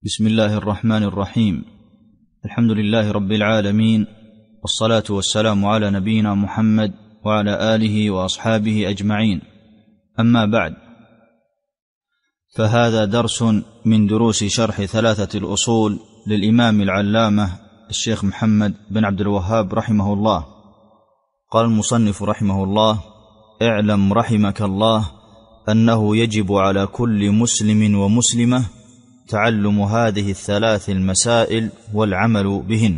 بسم الله الرحمن الرحيم. الحمد لله رب العالمين، والصلاة والسلام على نبينا محمد وعلى آله وأصحابه أجمعين. أما بعد، فهذا درس من دروس شرح ثلاثة الأصول للإمام العلامة الشيخ محمد بن عبد الوهاب رحمه الله. قال المصنف رحمه الله: اعلم رحمك الله أنه يجب على كل مسلم ومسلمة تعلم هذه الثلاث المسائل والعمل بهن.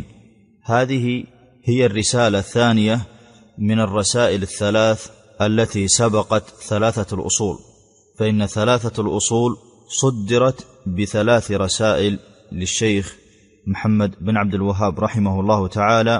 هذه هي الرسالة الثانية من الرسائل الثلاث التي سبقت ثلاثة الأصول، فإن ثلاثة الأصول صدرت بثلاث رسائل للشيخ محمد بن عبد الوهاب رحمه الله تعالى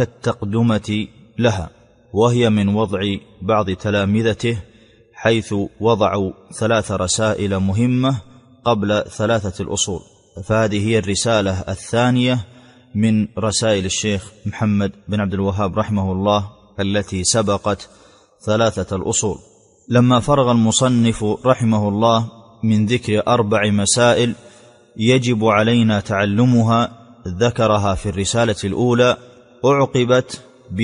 كالتقدمة لها، وهي من وضع بعض تلامذته، حيث وضعوا ثلاث رسائل مهمة قبل ثلاثة الأصول. فهذه هي الرسالة الثانية من رسائل الشيخ محمد بن عبد الوهاب رحمه الله التي سبقت ثلاثة الأصول. لما فرغ المصنف رحمه الله من ذكر 4 مسائل يجب علينا تعلمها ذكرها في الرسالة الأولى، أعقبت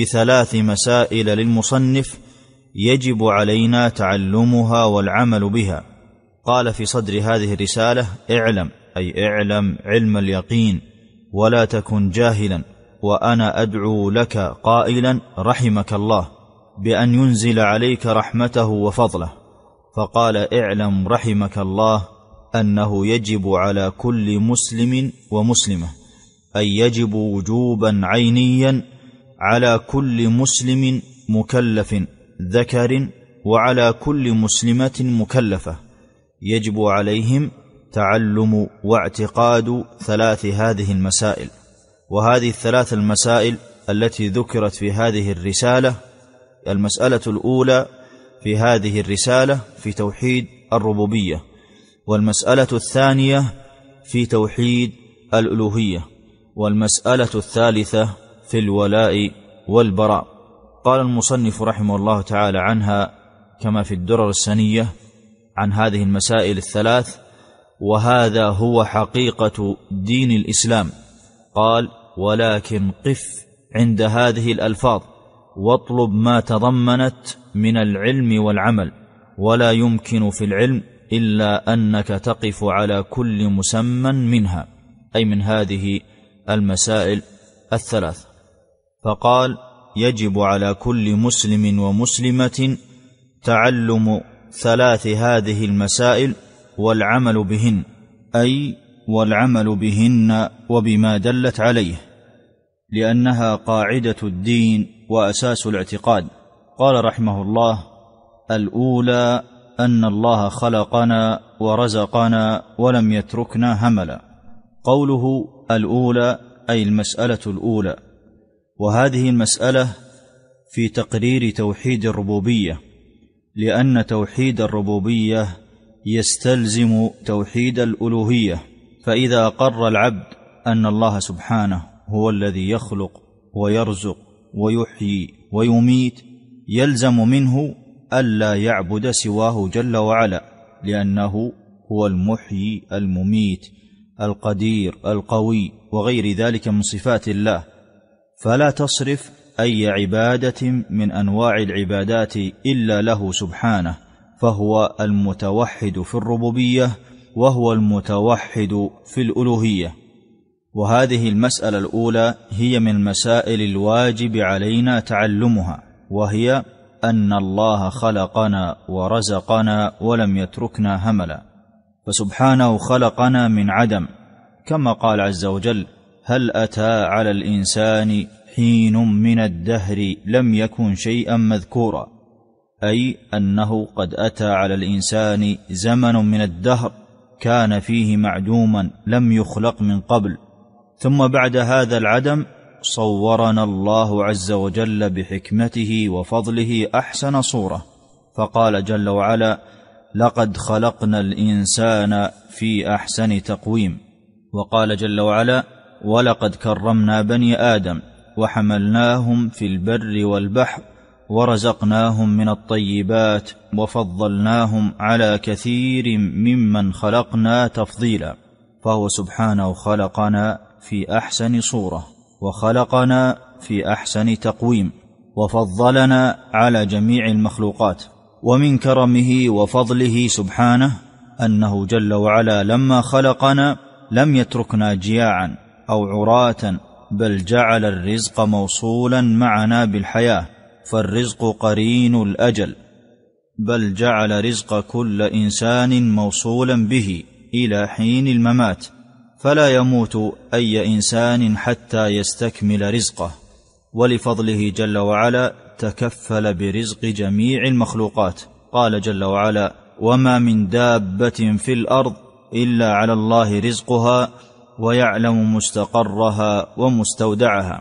ب3 مسائل للمصنف يجب علينا تعلمها والعمل بها. قال في صدر هذه الرسالة: اعلم، أي اعلم علم اليقين، ولا تكن جاهلا، وأنا أدعو لك قائلا رحمك الله، بأن ينزل عليك رحمته وفضله. فقال: اعلم رحمك الله أنه يجب على كل مسلم ومسلمة، أي يجب وجوبا عينيا على كل مسلم مكلف ذكر وعلى كل مسلمة مكلفة، يجب عليهم تعلم واعتقاد 3 هذه المسائل. وهذه 3 المسائل التي ذكرت في هذه الرسالة: المسألة الأولى في هذه الرسالة في توحيد الربوبية، والمسألة الثانية في توحيد الألوهية، والمسألة الثالثة في الولاء والبراء. قال المصنف رحمه الله تعالى عنها كما في الدرر السنية عن هذه المسائل ال3: وهذا هو حقيقة دين الإسلام. قال: ولكن قف عند هذه الألفاظ واطلب ما تضمنت من العلم والعمل، ولا يمكن في العلم إلا أنك تقف على كل مسمى منها، أي من هذه المسائل ال3. فقال: يجب على كل مسلم ومسلمة تعلم 3 هذه المسائل والعمل بهن، أي والعمل بهن وبما دلت عليه، لأنها قاعدة الدين وأساس الاعتقاد. قال رحمه الله: الأولى أن الله خلقنا ورزقنا ولم يتركنا هملا. قوله الأولى أي المسألة الأولى، وهذه المسألة في تقرير توحيد الربوبية، لأن توحيد الربوبية يستلزم توحيد الألوهية. فإذا أقر العبد أن الله سبحانه هو الذي يخلق ويرزق ويحيي ويميت، يلزم منه ألا يعبد سواه جل وعلا، لأنه هو المحيي المميت القدير القوي وغير ذلك من صفات الله. فلا تصرف أي عبادة من أنواع العبادات إلا له سبحانه، فهو المتوحد في الربوبية وهو المتوحد في الألوهية. وهذه المسألة الأولى هي من المسائل الواجب علينا تعلمها، وهي أن الله خلقنا ورزقنا ولم يتركنا هملا. فسبحانه خلقنا من عدم، كما قال عز وجل: هل أتى على الإنسان حين من الدهر لم يكن شيئا مذكورا، أي أنه قد أتى على الإنسان زمن من الدهر كان فيه معدوما لم يخلق من قبل، ثم بعد هذا العدم صورنا الله عز وجل بحكمته وفضله أحسن صورة، فقال جل وعلا: لقد خلقنا الإنسان في أحسن تقويم. وقال جل وعلا: ولقد كرمنا بني آدم وحملناهم في البر والبحر ورزقناهم من الطيبات وفضلناهم على كثير ممن خلقنا تفضيلا. فهو سبحانه خلقنا في أحسن صورة، وخلقنا في أحسن تقويم، وفضلنا على جميع المخلوقات. ومن كرمه وفضله سبحانه أنه جل وعلا لما خلقنا لم يتركنا جياعا أو عراة، بل جعل الرزق موصولا معنا بالحياة، فالرزق قرين الأجل، بل جعل رزق كل إنسان موصولا به إلى حين الممات، فلا يموت أي إنسان حتى يستكمل رزقه. ولفضله جل وعلا تكفل برزق جميع المخلوقات. قال جل وعلا: وما من دابة في الأرض إلا على الله رزقها ويعلم مستقرها ومستودعها.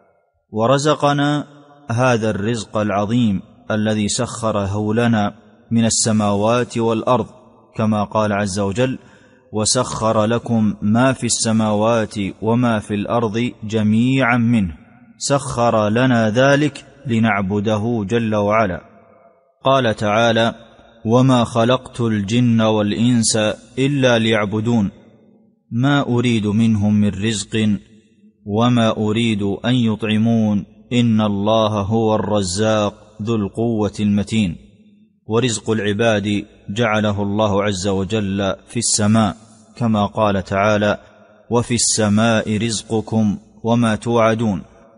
ورزقنا هذا الرزق العظيم الذي سخره لنا من السماوات والأرض، كما قال عز وجل: وسخر لكم ما في السماوات وما في الأرض جميعا منه. سخر لنا ذلك لنعبده جل وعلا. قال تعالى: وما خلقت الجن والإنس إلا ليعبدون ما أريد منهم من رزق وما أريد أن يطعمون إن الله هو الرزاق ذو القوة المتين. ورزق العباد جعله الله عز وجل في السماء، كما قال تعالى: وفي السماء رزقكم وما توعدون.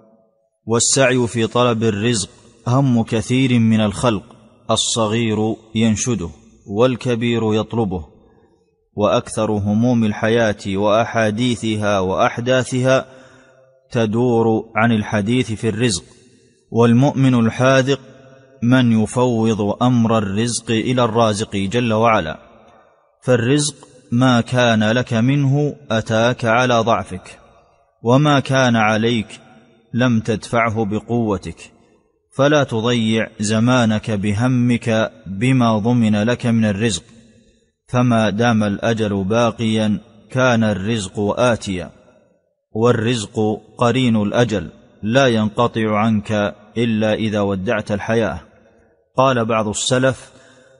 والسعي في طلب الرزق هم كثير من الخلق، الصغير ينشده والكبير يطلبه، وأكثر هموم الحياة وأحاديثها وأحداثها تدور عن الحديث في الرزق. والمؤمن الحاذق من يفوض أمر الرزق إلى الرازق جل وعلا، فالرزق ما كان لك منه أتاك على ضعفك، وما كان عليك لم تدفعه بقوتك، فلا تضيع زمانك بهمك بما ضمن لك من الرزق، فما دام الأجل باقيا كان الرزق آتيا. والرزق قرين الأجل لا ينقطع عنك إلا إذا ودعت الحياة. قال بعض السلف: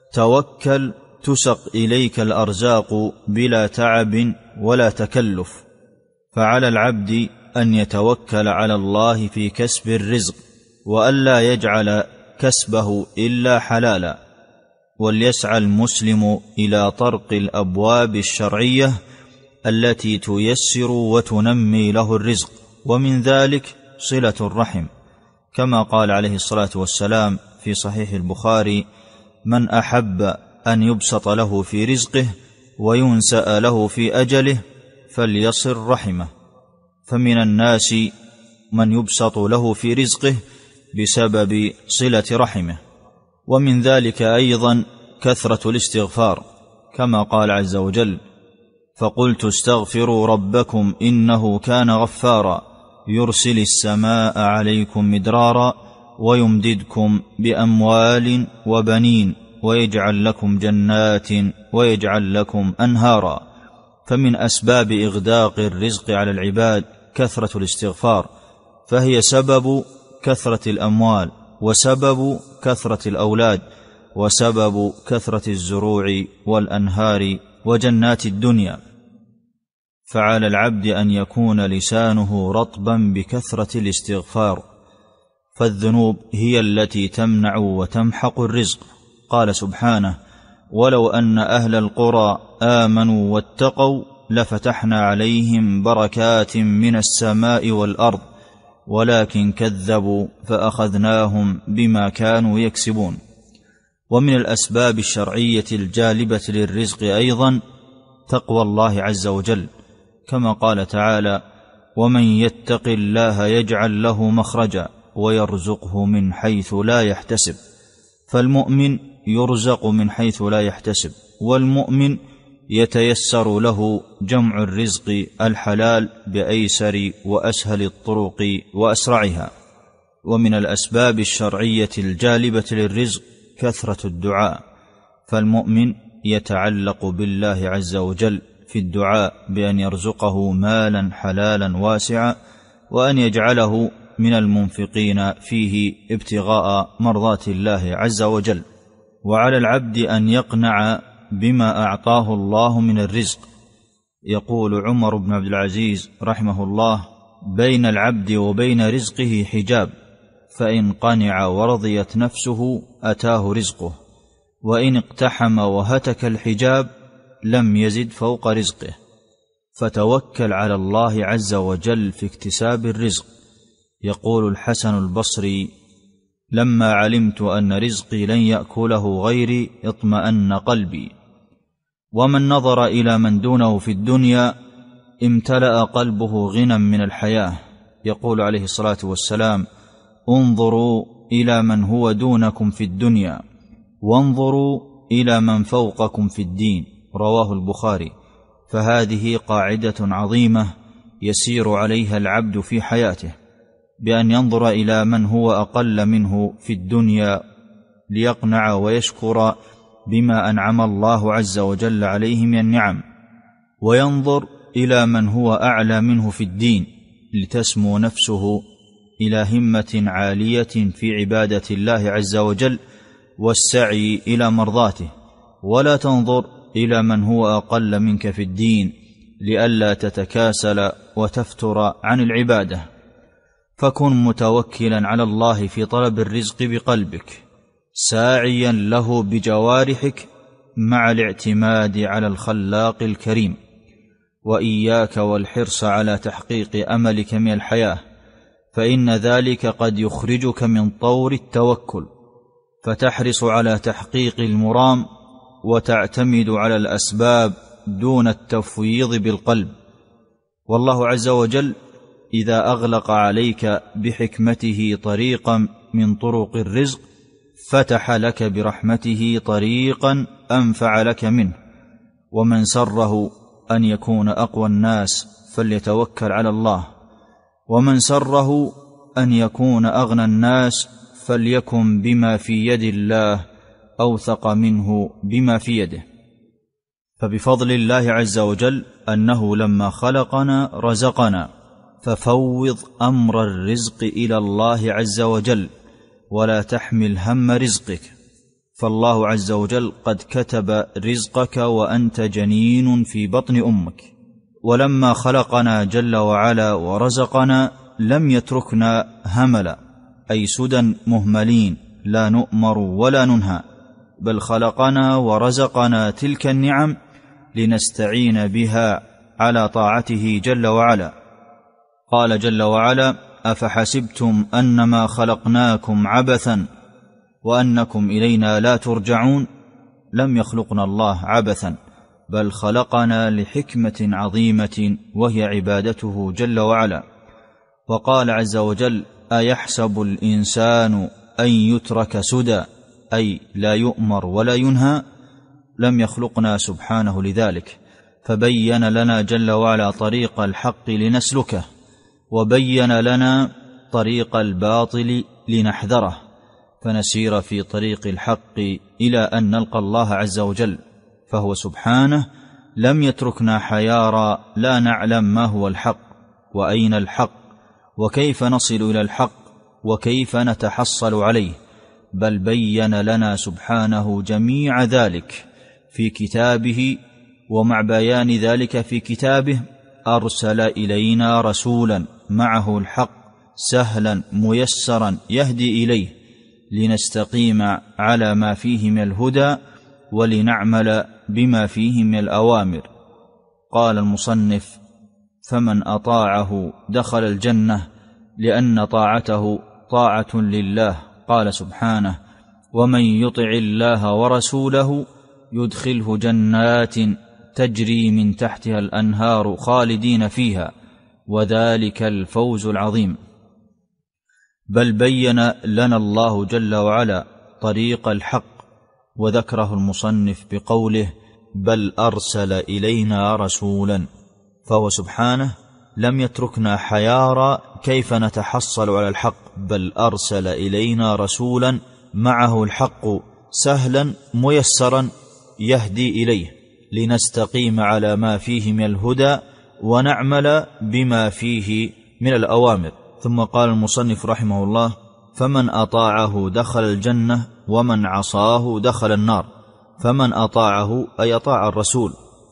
توكل تسق إليك الأرزاق بلا تعب ولا تكلف. فعلى العبد أن يتوكل على الله في كسب الرزق، وألا يجعل كسبه إلا حلالا. وليسعى المسلم إلى طرق الأبواب الشرعية التي تيسر وتنمي له الرزق، ومن ذلك صلة الرحم، كما قال عليه الصلاة والسلام في صحيح البخاري: من أحب أن يبسط له في رزقه وينسأ له في أجله فليصل رحمه. فمن الناس من يبسط له في رزقه بسبب صلة رحمه. ومن ذلك أيضا كثرة الاستغفار، كما قال عز وجل: فقلت استغفروا ربكم إنه كان غفارا يرسل السماء عليكم مدرارا ويمددكم بأموال وبنين ويجعل لكم جنات ويجعل لكم أنهارا. فمن أسباب إغداق الرزق على العباد كثرة الاستغفار، فهي سبب كثرة الأموال، وسبب كثرة الأولاد، وسبب كثرة الزروع والأنهار وجنات الدنيا. فعلى العبد أن يكون لسانه رطبا بكثرة الاستغفار، فالذنوب هي التي تمنع وتمحق الرزق. قال سبحانه: ولو أن أهل القرى آمنوا واتقوا لفتحنا عليهم بركات من السماء والأرض ولكن كذبوا فأخذناهم بما كانوا يكسبون. ومن الأسباب الشرعية الجالبة للرزق أيضا تقوى الله عز وجل، كما قال تعالى: ومن يتق الله يجعل له مخرجا ويرزقه من حيث لا يحتسب. فالمؤمن يرزق من حيث لا يحتسب، والمؤمن يتيسر له جمع الرزق الحلال بأيسر وأسهل الطرق وأسرعها. ومن الأسباب الشرعية الجالبة للرزق كثرة الدعاء، فالمؤمن يتعلق بالله عز وجل في الدعاء بأن يرزقه مالا حلالا واسعا، وأن يجعله من المنفقين فيه ابتغاء مرضات الله عز وجل. وعلى العبد أن يقنع بما أعطاه الله من الرزق، يقول عمر بن عبد العزيز رحمه الله: بين العبد وبين رزقه حجاب، فإن قنع ورضيت نفسه أتاه رزقه، وإن اقتحم وهتك الحجاب لم يزد فوق رزقه. فتوكل على الله عز وجل في اكتساب الرزق. يقول الحسن البصري: لما علمت أن رزقي لن يأكله غيري اطمأن قلبي. ومن نظر إلى من دونه في الدنيا امتلأ قلبه غنى من الحياة. يقول عليه الصلاة والسلام: انظروا إلى من هو دونكم في الدنيا وانظروا إلى من فوقكم في الدين. رواه البخاري. فهذه قاعدة عظيمة يسير عليها العبد في حياته، بأن ينظر إلى من هو أقل منه في الدنيا ليقنع ويشكر بما أنعم الله عز وجل عليه من النعم، وينظر إلى من هو أعلى منه في الدين لتسمو نفسه إلى همة عالية في عبادة الله عز وجل والسعي إلى مرضاته، ولا تنظر إلى من هو أقل منك في الدين لئلا تتكاسل وتفتر عن العبادة. فكن متوكلا على الله في طلب الرزق بقلبك، ساعيا له بجوارحك مع الاعتماد على الخلاق الكريم. وإياك والحرص على تحقيق أملك من الحياة، فإن ذلك قد يخرجك من طور التوكل، فتحرص على تحقيق المرام وتعتمد على الأسباب دون التفويض بالقلب. والله عز وجل إذا أغلق عليك بحكمته طريقا من طرق الرزق فتح لك برحمته طريقا أنفع لك منه. ومن سره أن يكون أقوى الناس فليتوكل على الله، ومن سره أن يكون أغنى الناس فليكن بما في يد الله أوثق منه بما في يده. فبفضل الله عز وجل أنه لما خلقنا رزقنا، ففوض أمر الرزق إلى الله عز وجل ولا تحمل هم رزقك، فالله عز وجل قد كتب رزقك وأنت جنين في بطن أمك. ولما خلقنا جل وعلا ورزقنا لم يتركنا هملا، أي سدى مهملين لا نؤمر ولا ننهى، بل خلقنا ورزقنا تلك النعم لنستعين بها على طاعته جل وعلا. قال جل وعلا: أفحسبتم أنما خلقناكم عبثا وأنكم إلينا لا ترجعون. لم يخلقنا الله عبثا، بل خلقنا لحكمة عظيمة وهي عبادته جل وعلا. وقال عز وجل: أيحسب الإنسان أن يترك سدى، أي لا يؤمر ولا ينهى. لم يخلقنا سبحانه لذلك، فبين لنا جل وعلا طريق الحق لنسلكه، وبين لنا طريق الباطل لنحذره، فنسير في طريق الحق إلى أن نلقى الله عز وجل. فهو سبحانه لم يتركنا حيارى لا نعلم ما هو الحق وأين الحق وكيف نصل إلى الحق وكيف نتحصل عليه، بل بين لنا سبحانه جميع ذلك في كتابه. ومع بيان ذلك في كتابه أرسل إلينا رسولا معه الحق سهلا ميسرا يهدي إليه لنستقيم على ما فيه من الهدى ولنعمل بما فيه من الأوامر. قال المصنف: فمن أطاعه دخل الجنة، لأن طاعته طاعة لله. قال سبحانه: ومن يطع الله ورسوله يدخله جنات تجري من تحتها الأنهار خالدين فيها، وذلك الفوز العظيم. بل بين لنا الله جل وعلا طريق الحق، وذكره المصنف بقوله: بل أرسل إلينا رسولا. فهو سبحانه لم يتركنا حيارى كيف نتحصل على الحق، بل أرسل إلينا رسولا معه الحق سهلا ميسرا يهدي إليه لنستقيم على ما فيه من الهدى ونعمل بما فيه من الأوامر. ثم قال المصنف رحمه الله: فمن أطاعه دخل الجنة ومن عصاه دخل النار. فمن أطاعه أي أطاع الرسول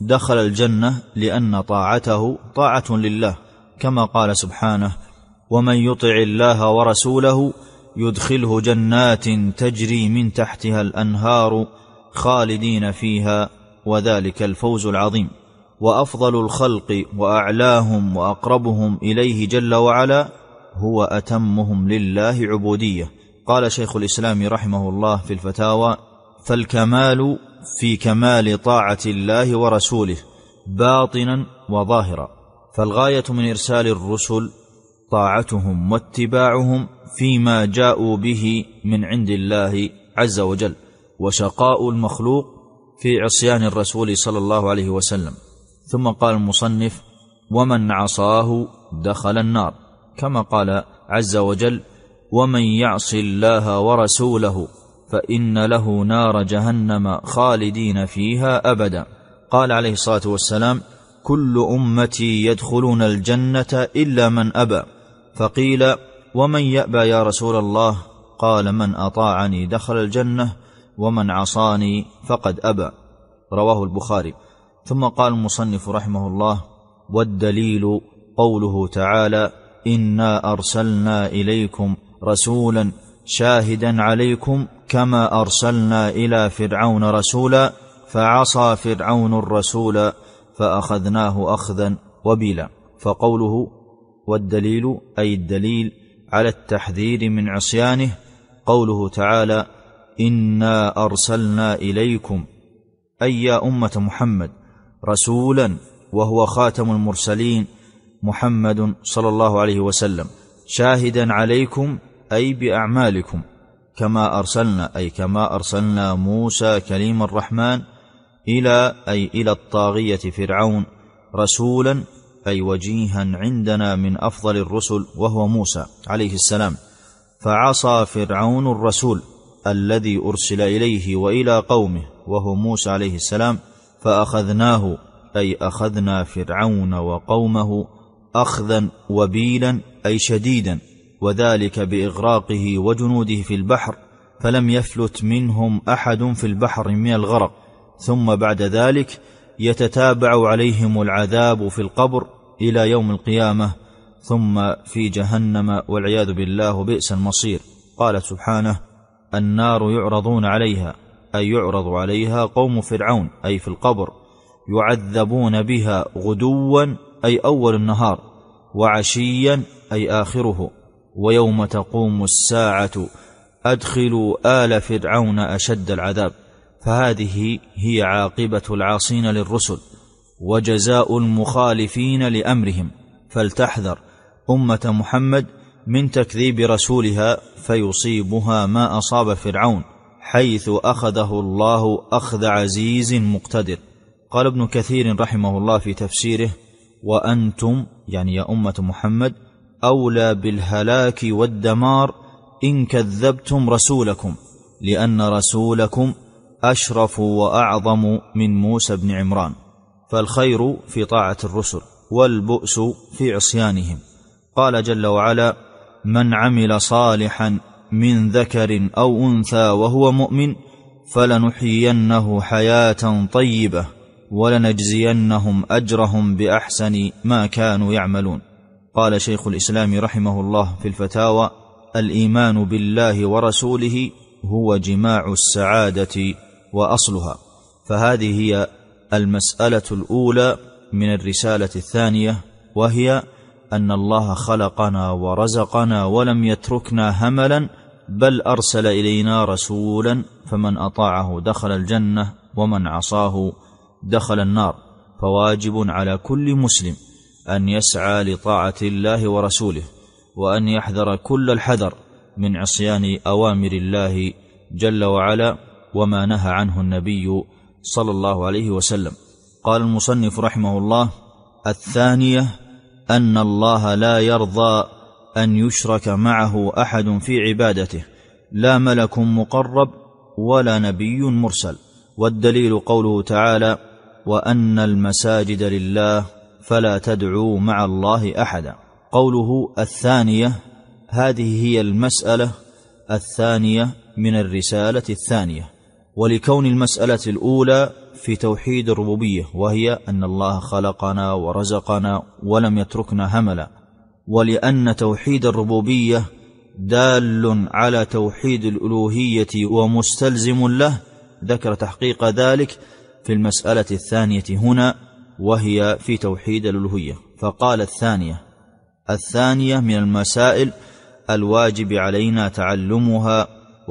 دخل الجنة لأن طاعته طاعة لله، كما قال سبحانه: ومن يطع الله ورسوله يدخله جنات تجري من تحتها الأنهار خالدين فيها وذلك الفوز العظيم. وأفضل الخلق وأعلاهم وأقربهم إليه جل وعلا هو أتمهم لله عبودية. قال شيخ الإسلام رحمه الله في الفتاوى: فالكمال في كمال طاعة الله ورسوله باطنا وظاهرا، فالغاية من إرسال الرسل طاعتهم واتباعهم فيما جاءوا به من عند الله عز وجل، وشقاء المخلوق في عصيان الرسول صلى الله عليه وسلم. ثم قال المصنف: ومن عصاه دخل النار، كما قال عز وجل: ومن يعص الله ورسوله فإن له نار جهنم خالدين فيها أبدا. قال عليه الصلاة والسلام: كل أمتي يدخلون الجنة إلا من أبى. فقيل: ومن يأبى يا رسول الله؟ قال: من أطاعني دخل الجنة ومن عصاني فقد أبى. رواه البخاري. ثم قال المصنف رحمه الله: والدليل قوله تعالى: إنا أرسلنا إليكم رسولا شاهدا عليكم كما أرسلنا إلى فرعون رسولا فعصى فرعون الرسول فأخذناه أخذا وبيلا. فقوله والدليل أي الدليل على التحذير من عصيانه، قوله تعالى: إنا أرسلنا إليكم أي يا أمة محمد رسولا، وهو خاتم المرسلين محمد صلى الله عليه وسلم، شاهدا عليكم أي بأعمالكم، كما أرسلنا أي كما أرسلنا موسى كليم الرحمن إلى الطاغية فرعون رسولا أي وجيها عندنا من أفضل الرسل وهو موسى عليه السلام، فعصى فرعون الرسول الذي أرسل إليه وإلى قومه وهو موسى عليه السلام، فأخذناه أي أخذنا فرعون وقومه أخذا وبيلا أي شديدا، وذلك بإغراقه وجنوده في البحر، فلم يفلت منهم أحد في البحر من الغرق، ثم بعد ذلك يتتابع عليهم العذاب في القبر إلى يوم القيامة، ثم في جهنم والعياذ بالله بئس المصير. قال سبحانه: النار يعرضون عليها أي يعرض عليها قوم فرعون أي في القبر، يعذبون بها غدوا أي أول النهار، وعشيا أي آخره، ويوم تقوم الساعة أدخلوا آل فرعون أشد العذاب. فهذه هي عاقبة العاصين للرسل وجزاء المخالفين لأمرهم، فلتحذر أمة محمد من تكذيب رسولها فيصيبها ما أصاب فرعون، حيث أخذه الله أخذ عزيز مقتدر. قال ابن كثير رحمه الله في تفسيره: وأنتم يعني يا أمة محمد أولى بالهلاك والدمار إن كذبتم رسولكم، لأن رسولكم أشرف وأعظم من موسى بن عمران. فالخير في طاعة الرسل والبؤس في عصيانهم. قال جل وعلا: من عمل صالحا من ذكر أو أنثى وهو مؤمن فلنحيينه حياة طيبة ولنجزينهم أجرهم بأحسن ما كانوا يعملون. قال شيخ الإسلام رحمه الله في الفتاوى: الإيمان بالله ورسوله هو جماع السعادة وأصلها. فهذه هي المسألة الأولى من الرسالة الثانية، وهي أن الله خلقنا ورزقنا ولم يتركنا هملا، بل أرسل إلينا رسولا، فمن أطاعه دخل الجنة ومن عصاه دخل النار. فواجب على كل مسلم أن يسعى لطاعة الله ورسوله، وأن يحذر كل الحذر من عصيان أوامر الله جل وعلا وما نهى عنه النبي صلى الله عليه وسلم. قال المصنف رحمه الله: الثانية أن الله لا يرضى أن يشرك معه أحد في عبادته، لا ملك مقرب ولا نبي مرسل. والدليل قوله تعالى: وأن المساجد لله فلا تدعوا مع الله أحدا. قوله الثانية، هذه هي المسألة الثانية من الرسالة الثانية، ولكون المسألة الأولى في توحيد الربوبية، وهي أن الله خلقنا ورزقنا ولم يتركنا هملا، ولأن توحيد الربوبية دال على توحيد الألوهية ومستلزم له، ذكر تحقيق ذلك في المسألة الثانية هنا، وهي في توحيد الألوهية. فقال الثانية من المسائل الواجب علينا تعلمها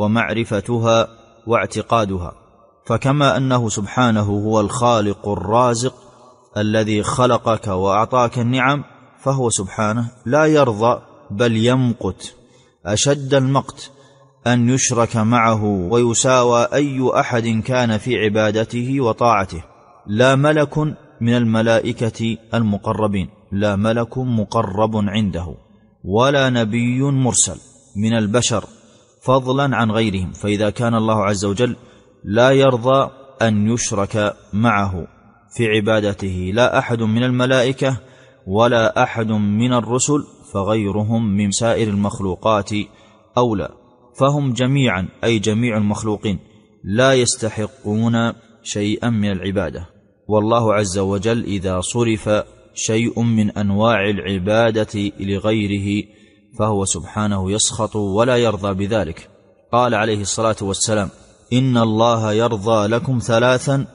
ومعرفتها واعتقادها. فكما أنه سبحانه هو الخالق الرازق الذي خلقك وأعطاك النعم، فهو سبحانه لا يرضى بل يمقت أشد المقت أن يشرك معه ويساوى أي أحد كان في عبادته وطاعته، لا ملك من الملائكة المقربين، لا ملك مقرب عنده، ولا نبي مرسل من البشر فضلا عن غيرهم. فإذا كان الله عز وجل لا يرضى أن يشرك معه في عبادته لا أحد من الملائكة ولا أحد من الرسل، فغيرهم من سائر المخلوقات أولى. فهم جميعا أي جميع المخلوقين لا يستحقون شيئا من العبادة، والله عز وجل إذا صرف شيء من أنواع العبادة لغيره فهو سبحانه يسخط ولا يرضى بذلك. قال عليه الصلاة والسلام: إن الله يرضى لكم ثلاثا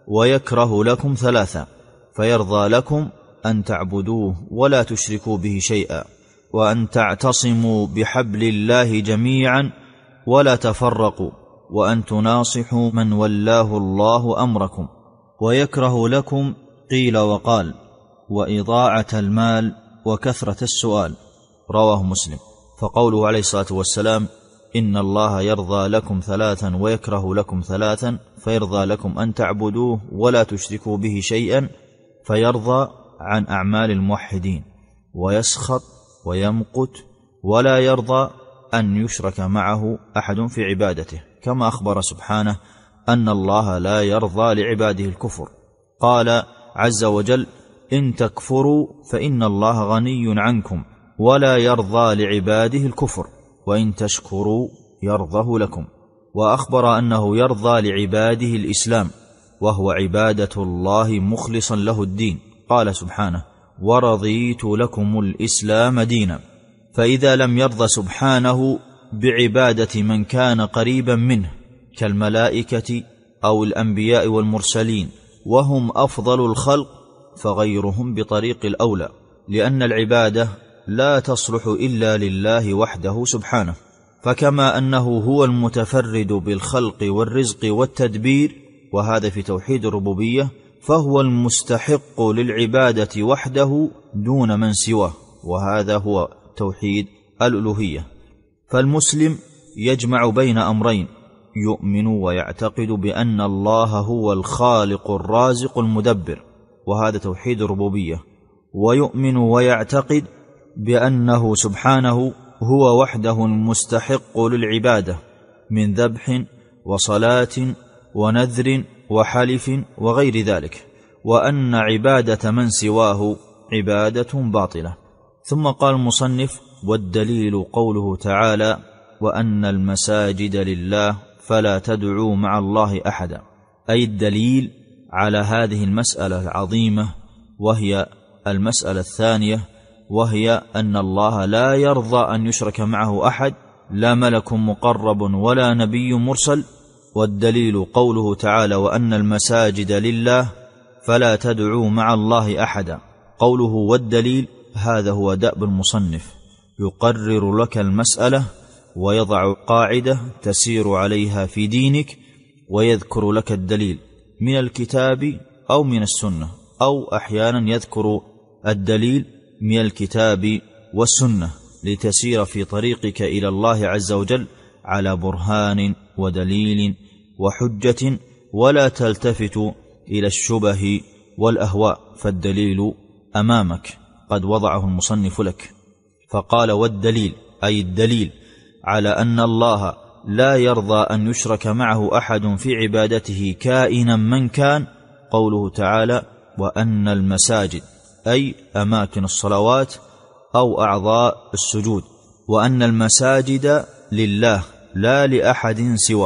ويكره لكم ثلاثا، فيرضى لكم أن تعبدوه ولا تشركوا به شيئا، وأن تعتصموا بحبل الله جميعا ولا تفرقوا، وأن تناصحوا من ولاه الله أمركم. ويكره لكم قيل وقال، وإضاعة المال وكثرة السؤال، رواه مسلم. فقوله عليه الصلاة والسلام: إن الله يرضى لكم ثلاثا ويكره لكم ثلاثا، فيرضى لكم أن تعبدوه ولا تشركوا به شيئا، فيرضى عن أعمال الموحدين، ويسخط ويمقت ولا يرضى أن يشرك معه أحد في عبادته، كما أخبر سبحانه أن الله لا يرضى لعباده الكفر. قال عز وجل: إن تكفروا فإن الله غني عنكم ولا يرضى لعباده الكفر، وإن تشكروا يرضه لكم. وأخبر أنه يرضى لعباده الإسلام، وهو عبادة الله مخلصا له الدين. قال سبحانه: ورضيت لكم الإسلام دينا. فإذا لم يرضى سبحانه بعبادة من كان قريبا منه كالملائكة أو الأنبياء والمرسلين وهم أفضل الخلق، فغيرهم بطريق الأولى، لأن العبادة لا تصلح إلا لله وحده سبحانه. فكما أنه هو المتفرد بالخلق والرزق والتدبير، وهذا في توحيد الربوبية، فهو المستحق للعبادة وحده دون من سواه، وهذا هو توحيد الألوهية. فالمسلم يجمع بين أمرين: يؤمن ويعتقد بأن الله هو الخالق الرازق المدبر، وهذا توحيد الربوبية، ويؤمن ويعتقد بأنه سبحانه هو وحده المستحق للعبادة من ذبح وصلاة ونذر وحلف وغير ذلك، وأن عبادة من سواه عبادة باطلة. ثم قال المصنف: والدليل قوله تعالى: وأن المساجد لله فلا تدعوا مع الله أحدا، أي الدليل على هذه المسألة العظيمة، وهي المسألة الثانية، وهي أن الله لا يرضى أن يشرك معه أحد، لا ملك مقرب ولا نبي مرسل. والدليل قوله تعالى: وأن المساجد لله فلا تدعوا مع الله أحدا. قوله والدليل هذا هو دأب المصنف، يقرر لك المسألة ويضع قاعدة تسير عليها في دينك، ويذكر لك الدليل من الكتاب أو من السنة، أو أحيانا يذكر الدليل من الكتاب والسنة، لتسير في طريقك إلى الله عز وجل على برهان ودليل وحجة، ولا تلتفت إلى الشبه والأهواء، فالدليل أمامك قد وضعه المصنف لك. فقال: والدليل أي الدليل على أن الله لا يرضى أن يشرك معه أحد في عبادته كائنا من كان، قوله تعالى: وأن المساجد، أي أماكن الصلوات أو أعضاء السجود، وأن المساجد لله لا لأحد سواه،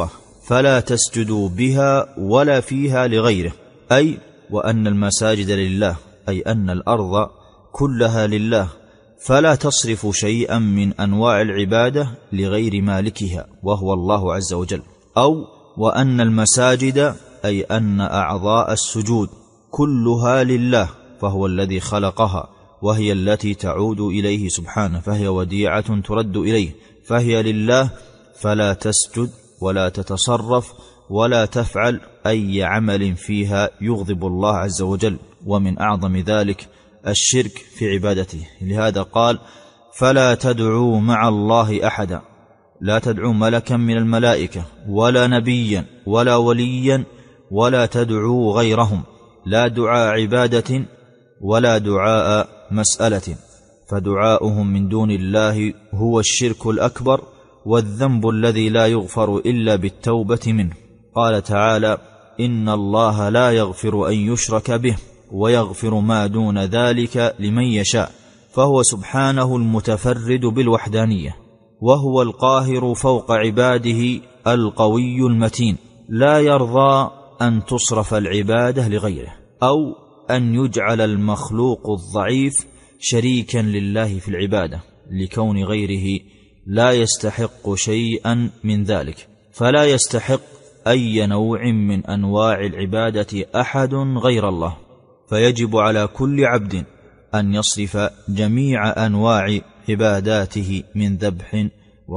فلا تسجدوا بها ولا فيها لغيره، أي وأن المساجد لله، أي أن الأرض كلها لله، فلا تصرف شيئا من أنواع العبادة لغير مالكها وهو الله عز وجل. أو وأن المساجد، أي أن أعضاء السجود كلها لله، فهو الذي خلقها وهي التي تعود إليه سبحانه، فهي وديعة ترد إليه، فهي لله، فلا تسجد ولا تتصرف ولا تفعل أي عمل فيها يغضب الله عز وجل، ومن أعظم ذلك الشرك في عبادته. لهذا قال: فلا تدعوا مع الله أحدا، لا تدعوا ملكا من الملائكة ولا نبيا ولا وليا ولا تدعوا غيرهم، لا دعاء عبادة ولا دعاء مسألة، فدعاؤهم من دون الله هو الشرك الأكبر والذنب الذي لا يغفر إلا بالتوبة منه. قال تعالى: إن الله لا يغفر أن يشرك به ويغفر ما دون ذلك لمن يشاء، فهو سبحانه المتفرد بالوحدانية، وهو القاهر فوق عباده القوي المتين، لا يرضى أن تصرف العبادة لغيره، أو أن يجعل المخلوق الضعيف شريكا لله في العبادة، لكون غيره لا يستحق شيئا من ذلك، فلا يستحق أي نوع من أنواع العبادة أحد غير الله. فيجب على كل عبد أن يصرف جميع أنواع عباداته من ذبح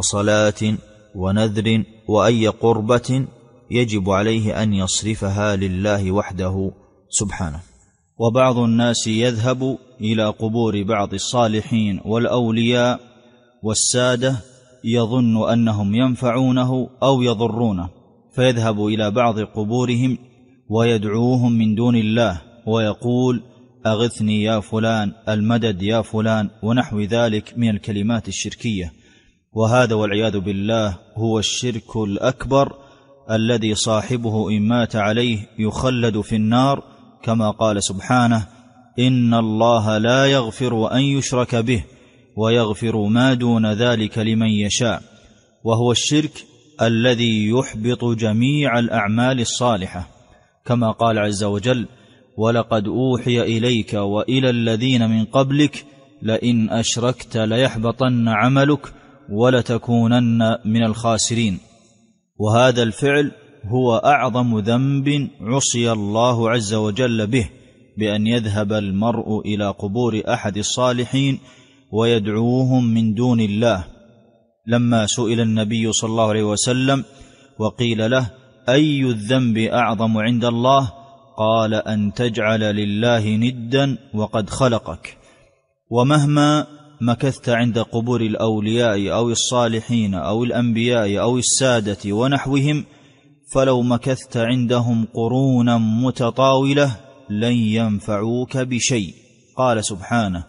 وصلاة ونذر وأي قربة، يجب عليه أن يصرفها لله وحده سبحانه. وبعض الناس يذهب إلى قبور بعض الصالحين والأولياء والسادة يظن أنهم ينفعونه أو يضرونه، فيذهب إلى بعض قبورهم ويدعوهم من دون الله ويقول: أغثني يا فلان، المدد يا فلان، ونحو ذلك من الكلمات الشركية. وهذا والعياذ بالله هو الشرك الأكبر الذي صاحبه إن مات عليه يخلد في النار، كما قال سبحانه: إن الله لا يغفر أن يشرك به ويغفر ما دون ذلك لمن يشاء، وهو الشرك الذي يحبط جميع الأعمال الصالحة، كما قال عز وجل: ولقد أوحي إليك وإلى الذين من قبلك لئن أشركت ليحبطن عملك ولتكونن من الخاسرين. وهذا الفعل هو أعظم ذنب عصي الله عز وجل به، بأن يذهب المرء إلى قبور أحد الصالحين ويدعوهم من دون الله. لما سئل النبي صلى الله عليه وسلم وقيل له: أي الذنب أعظم عند الله؟ قال: أن تجعل لله ندا وقد خلقك. ومهما مكثت عند قبور الأولياء أو الصالحين أو الأنبياء أو السادة ونحوهم، فلو مكثت عندهم قرونا متطاولة لن ينفعوك بشيء. قال سبحانه: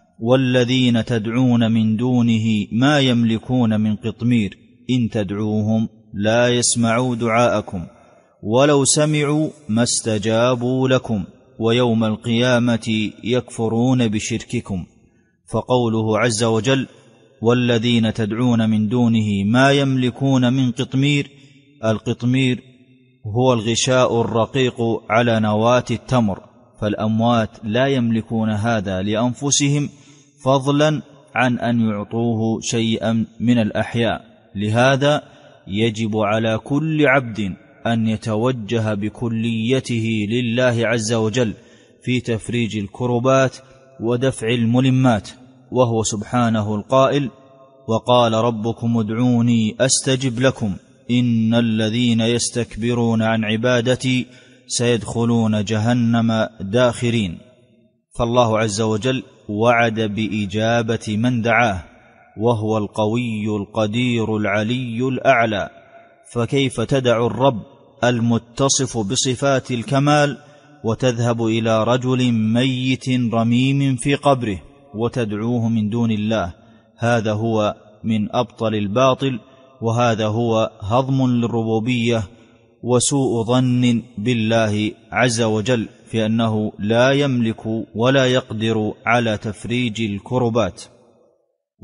والذين تدعون من دونه ما يملكون من قطمير إن تدعوهم لا يسمعوا دعاءكم ولو سمعوا ما استجابوا لكم ويوم القيامة يكفرون بشرككم. فقوله عز وجل: والذين تدعون من دونه ما يملكون من قطمير، القطمير هو الغشاء الرقيق على نواة التمر، فالأموات لا يملكون هذا لأنفسهم فضلا عن أن يعطوه شيئا من الأحياء. لهذا يجب على كل عبد أن يتوجه بكليته لله عز وجل في تفريج الكربات ودفع الملمات، وهو سبحانه القائل: وقال ربكم ادعوني أستجب لكم إن الذين يستكبرون عن عبادتي سيدخلون جهنم داخرين. فالله عز وجل وعد بإجابة من دعاه، وهو القوي القدير العلي الأعلى، فكيف تدع الرب المتصف بصفات الكمال وتذهب إلى رجل ميت رميم في قبره وتدعوه من دون الله؟ هذا هو من أبطل الباطل، وهذا هو هضم للربوبية وسوء ظن بالله عز وجل في أنه لا يملك ولا يقدر على تفريج الكربات.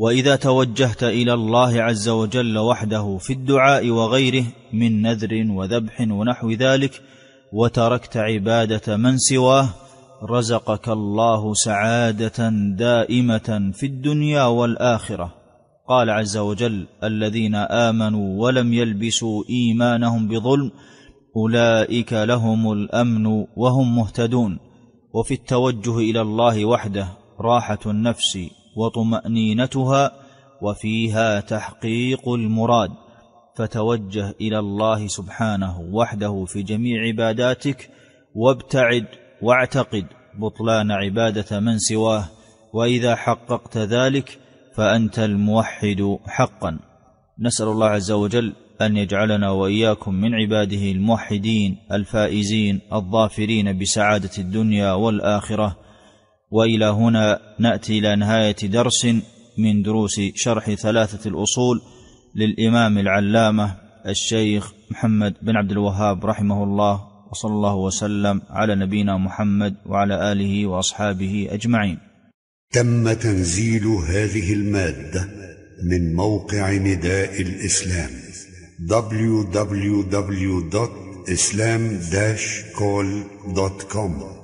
وإذا توجهت إلى الله عز وجل وحده في الدعاء وغيره من نذر وذبح ونحو ذلك، وتركت عبادة من سواه، رزقك الله سعادة دائمة في الدنيا والآخرة. قال عز وجل: الذين آمنوا ولم يلبسوا إيمانهم بظلم أولئك لهم الأمن وهم مهتدون. وفي التوجه إلى الله وحده راحة النفس وطمأنينتها، وفيها تحقيق المراد. فتوجه إلى الله سبحانه وحده في جميع عباداتك، وابتعد واعتقد بطلان عبادة من سواه، وإذا حققت ذلك فأنت الموحد حقا. نسأل الله عز وجل أن يجعلنا وإياكم من عباده الموحدين الفائزين الظافرين بسعادة الدنيا والآخرة. وإلى هنا نأتي إلى نهاية درس من دروس شرح 3 الأصول للإمام العلامة الشيخ محمد بن عبد الوهاب رحمه الله، وصلى الله وسلم على نبينا محمد وعلى آله وأصحابه أجمعين. تم تنزيل هذه المادة من موقع نداء الإسلام www.islam-call.com